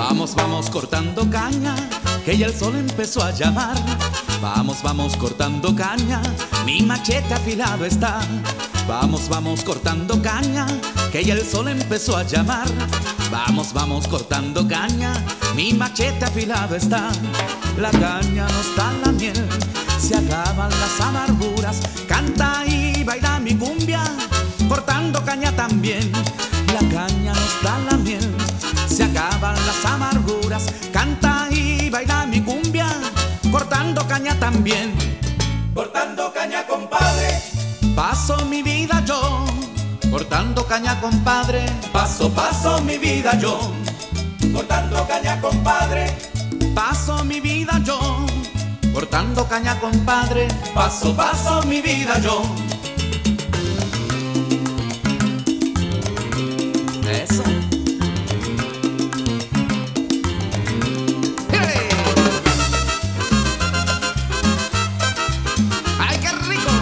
Vamos, vamos cortando caña, que ya el sol empezó a llamar. Vamos, vamos cortando caña, mi machete afilado está. Vamos, vamos cortando caña, que ya el sol empezó a llamar. Vamos, vamos cortando caña, mi machete afilado está. La caña nos da la miel, se acaban las amarguras. Canta y baila mi cumbia, cortando caña también. La caña nos da la miel, se acaban las amarguras. Canta y baila mi cumbia, cortando caña también. Cortando caña, compadre. Paso mi vida yo, cortando caña, compadre. Paso, paso mi vida yo, cortando caña, compadre. Paso mi vida yo, cortando caña, compadre. Paso, paso mi vida yo. Eso. ¡Hey! ¡Ay, qué rico!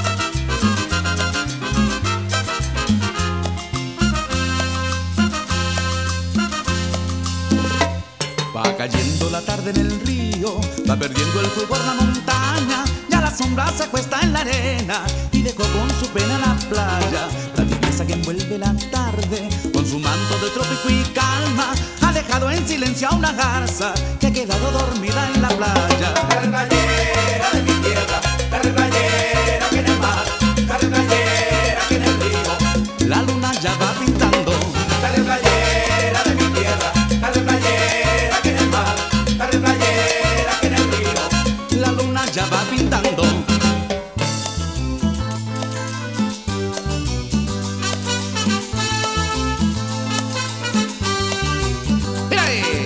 Va cayendo la tarde en el río, va perdiendo el fulgor la montaña. Ya la sombra se acuesta en la arena y dejó con su pena la playa. La tibieza que envuelve la tarde con su manto de trópico y calma ha dejado en silencio a una garza que ha quedado dormida en la playa. Carretallera de mi tierra, carretallera que en el mar, carretallera que en el río. La luna ya va pintando. Carretallera de mi tierra, carretallera que en el mar, carretallera que en el río. La luna ya va pintando. ¡Hey!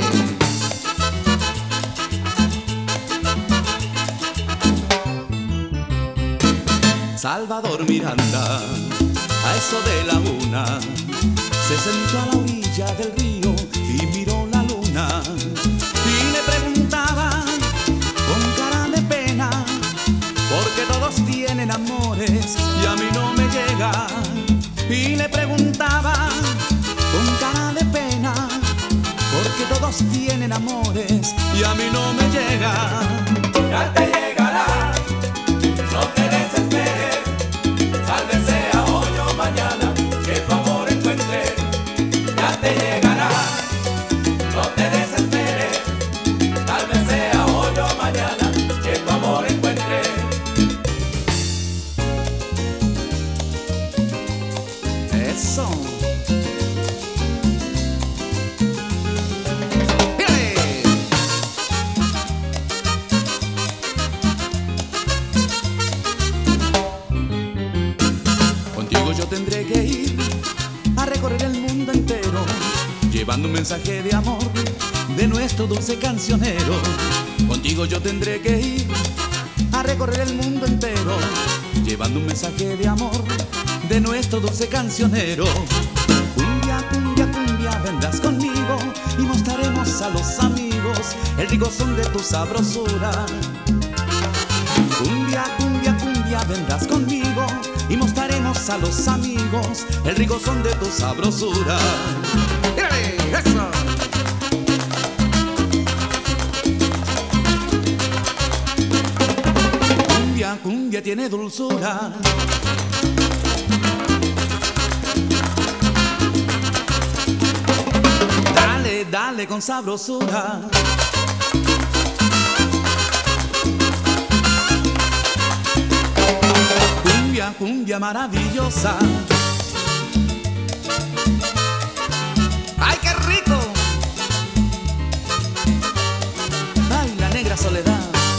Salvador Miranda, a eso de la una, se sentó a la orilla del río y miró la luna y le preguntaba con cara de pena, porque todos tienen amores y a mí no me llega. Y le preguntaba con cara de pena, porque todos tienen amores y a mí no me llega. Ya te llegará, no te desesperes, tal vez sea hoy o mañana que tu amor encuentre. Ya te llegará, no te desesperes, tal vez sea hoy o mañana que tu amor encuentre. Eso. Contigo yo tendré que ir a recorrer el mundo entero, llevando un mensaje de amor de nuestro dulce cancionero. Contigo yo tendré que ir a recorrer el mundo entero, llevando un mensaje de amor de nuestro dulce cancionero. Cumbia, cumbia, cumbia, vendrás conmigo y mostraremos a los amigos el rico son de tu sabrosura. Cumbia, cumbia, cumbia, vendrás conmigo y mostraremos a los amigos el rico son de tu sabrosura. ¡Mírale! ¡Eso! Cumbia, cumbia tiene dulzura. Dale, dale con sabrosura. Cumbia, cumbia maravillosa. ¡Ay, qué rico! ¡Ay, la negra soledad!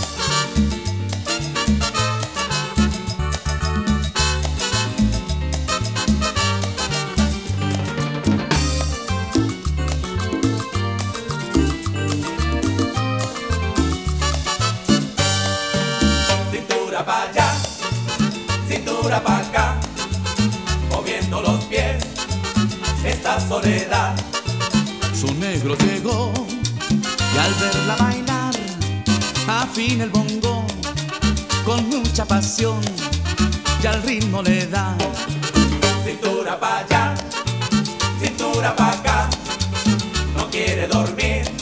Cintura pa' allá, cintura pa' acá, moviendo los pies, esta soledad. Su negro llegó y al verla bailar afina el bongo con mucha pasión y al ritmo le da. Cintura pa' allá, cintura pa' acá, no quiere dormir,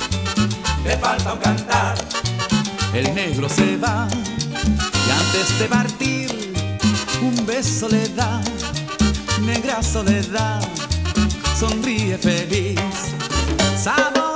falta un cantar. El negro se va y antes de partir un beso le da. Negra soledad sonríe feliz. Sabor